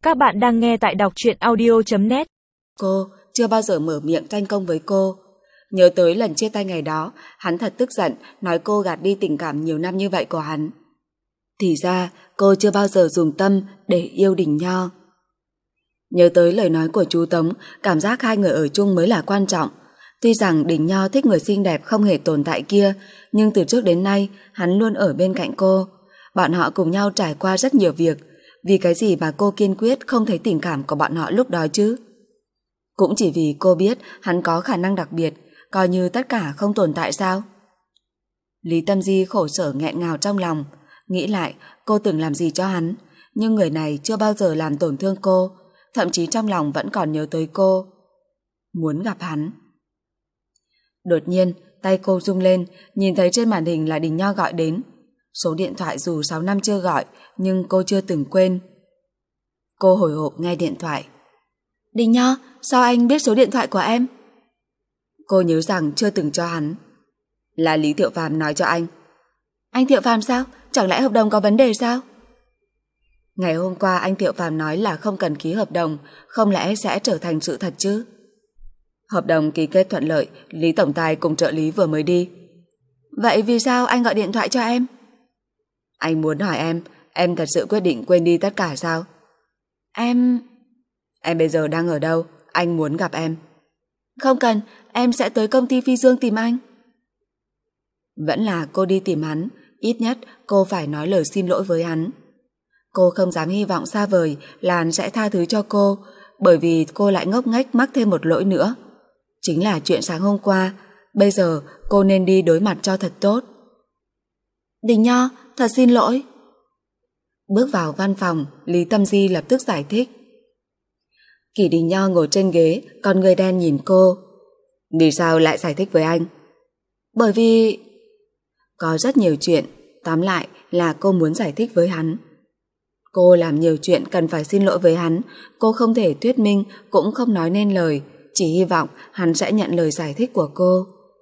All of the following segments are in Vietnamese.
Các bạn đang nghe tại đọc truyện audio.net. Cô chưa bao giờ mở miệng tranh công với cô. Nhớ tới lần chia tay ngày đó, hắn thật tức giận, nói cô gạt đi tình cảm nhiều năm như vậy của hắn. Thì ra cô chưa bao giờ dùng tâm để yêu Đình Nho. Nhớ tới lời nói của chú Tống, cảm giác hai người ở chung mới là quan trọng. Tuy rằng Đình Nho thích người xinh đẹp không hề tồn tại kia, nhưng từ trước đến nay hắn luôn ở bên cạnh cô. Bọn họ cùng nhau trải qua rất nhiều việc. Vì cái gì mà cô kiên quyết không thấy tình cảm của bọn họ lúc đó chứ? Cũng chỉ vì cô biết hắn có khả năng đặc biệt, coi như tất cả không tồn tại sao? Lý Tâm Di khổ sở nghẹn ngào trong lòng. Nghĩ lại cô từng làm gì cho hắn, nhưng người này chưa bao giờ làm tổn thương cô, thậm chí trong lòng vẫn còn nhớ tới cô. Muốn gặp hắn. Đột nhiên tay cô rung lên, nhìn thấy trên màn hình là Đình Nho gọi đến. Số điện thoại dù 6 năm chưa gọi, nhưng cô chưa từng quên. Cô hồi hộp nghe điện thoại. Đình Nho, sao anh biết số điện thoại của em? Cô nhớ rằng chưa từng cho hắn. Là Lý Thiệu Phàm nói cho anh. Anh Thiệu Phàm sao? Chẳng lẽ hợp đồng có vấn đề sao? Ngày hôm qua anh Thiệu Phàm nói là không cần ký hợp đồng, không lẽ sẽ trở thành sự thật chứ? Hợp đồng ký kết thuận lợi, Lý Tổng Tài cùng trợ lý vừa mới đi. Vậy vì sao anh gọi điện thoại cho em? Anh muốn hỏi em thật sự quyết định quên đi tất cả sao? Em bây giờ đang ở đâu? Anh muốn gặp em. Không cần, em sẽ tới công ty Phi Dương tìm anh. Vẫn là cô đi tìm hắn, ít nhất cô phải nói lời xin lỗi với hắn. Cô không dám hy vọng xa vời là hắn sẽ tha thứ cho cô, bởi vì cô lại ngốc nghếch mắc thêm một lỗi nữa. Chính là chuyện sáng hôm qua, bây giờ cô nên đi đối mặt cho thật tốt. Đình Nho, thật xin lỗi. Bước vào văn phòng, Lý Tâm Di lập tức giải thích. Kỷ Đình Nho ngồi trên ghế, con người đen nhìn cô. Vì sao lại giải thích với anh? Bởi vì... Có rất nhiều chuyện, tóm lại là cô muốn giải thích với hắn. Cô làm nhiều chuyện cần phải xin lỗi với hắn, cô không thể thuyết minh, cũng không nói nên lời, chỉ hy vọng hắn sẽ nhận lời giải thích của cô.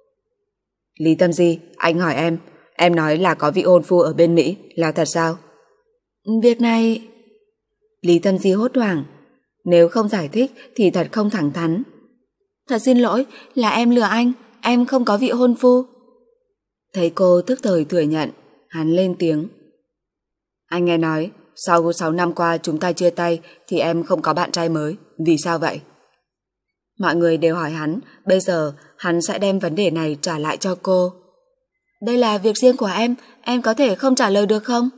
Lý Tâm Di, anh hỏi em nói là có vị hôn phu ở bên Mỹ, là thật sao? Việc này... Lý Tâm Di hốt hoảng. Nếu không giải thích thì thật không thẳng thắn. Thật xin lỗi, là em lừa anh, em không có vị hôn phu. Thấy cô tức thời thừa nhận, hắn lên tiếng. Anh nghe nói, sau 6 năm qua chúng ta chia tay thì em không có bạn trai mới, vì sao vậy? Mọi người đều hỏi hắn, bây giờ hắn sẽ đem vấn đề này trả lại cho cô. Đây là việc riêng của em có thể không trả lời được không?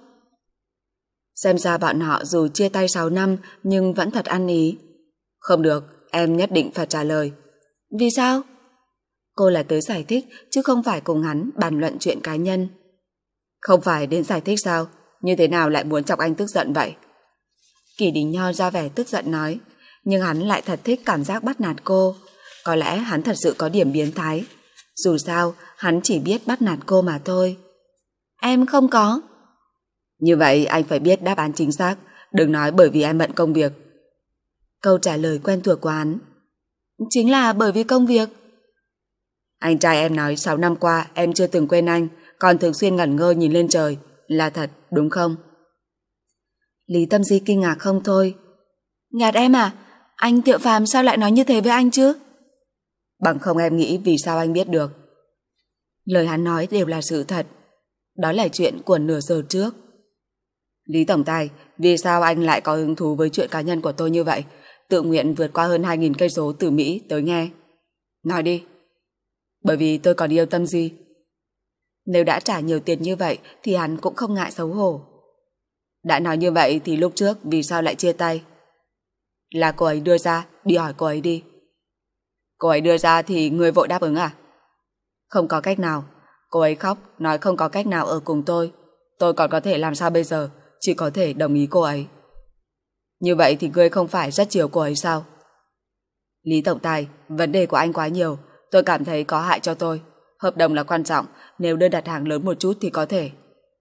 Xem ra bọn họ dù chia tay 6 năm nhưng vẫn thật ăn ý. Không được, em nhất định phải trả lời. Vì sao? Cô là tới giải thích chứ không phải cùng hắn bàn luận chuyện cá nhân. Không phải đến giải thích sao? Như thế nào lại muốn chọc anh tức giận vậy? Kỷ Đình Nho ra vẻ tức giận nói, nhưng hắn lại thật thích cảm giác bắt nạt cô. Có lẽ hắn thật sự có điểm biến thái. Dù sao, hắn chỉ biết bắt nạt cô mà thôi. Em không có. Như vậy anh phải biết đáp án chính xác, đừng nói bởi vì em bận công việc. Câu trả lời quen thuộc của hắn. Chính là bởi vì công việc. Anh trai em nói 6 năm qua em chưa từng quên anh, còn thường xuyên ngẩn ngơ nhìn lên trời. Là thật, đúng không? Lý Tâm Di kinh ngạc không thôi. Gạt em à? Anh Thiệu Phàm sao lại nói như thế với anh chứ? Bằng không em nghĩ vì sao anh biết được. Lời hắn nói đều là sự thật. Đó là chuyện của nửa giờ trước. Lý Tổng Tài, vì sao anh lại có hứng thú với chuyện cá nhân của tôi như vậy? Tự nguyện vượt qua hơn 2.000 cây số từ Mỹ tới nghe. Nói đi. Bởi vì tôi còn yêu Tâm Di. Nếu đã trả nhiều tiền như vậy thì hắn cũng không ngại xấu hổ. Đã nói như vậy thì lúc trước vì sao lại chia tay? Là cô ấy đưa ra, đi hỏi cô ấy đi. Cô ấy đưa ra thì người vội đáp ứng à? Không có cách nào. Cô ấy khóc, nói không có cách nào ở cùng tôi. Tôi còn có thể làm sao bây giờ? Chỉ có thể đồng ý cô ấy. Như vậy thì ngươi không phải rất chiều cô ấy sao? Lý Tổng Tài, vấn đề của anh quá nhiều. Tôi cảm thấy có hại cho tôi. Hợp đồng là quan trọng, nếu đơn đặt hàng lớn một chút thì có thể.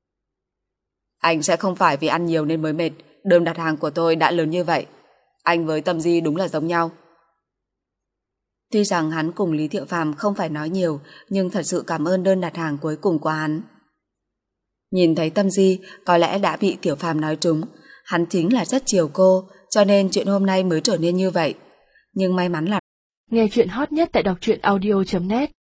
Anh sẽ không phải vì ăn nhiều nên mới mệt. Đơn đặt hàng của tôi đã lớn như vậy. Anh với Tâm Di đúng là giống nhau. Tuy rằng hắn cùng Lý Thiệu Phàm không phải nói nhiều, nhưng thật sự cảm ơn đơn đặt hàng cuối cùng của hắn. Nhìn thấy Tâm Di có lẽ đã bị Tiểu Phàm nói trúng. Hắn chính là rất chiều cô, cho nên chuyện hôm nay mới trở nên như vậy. Nhưng may mắn là nghe chuyện hot nhất tại đọc truyện audio.net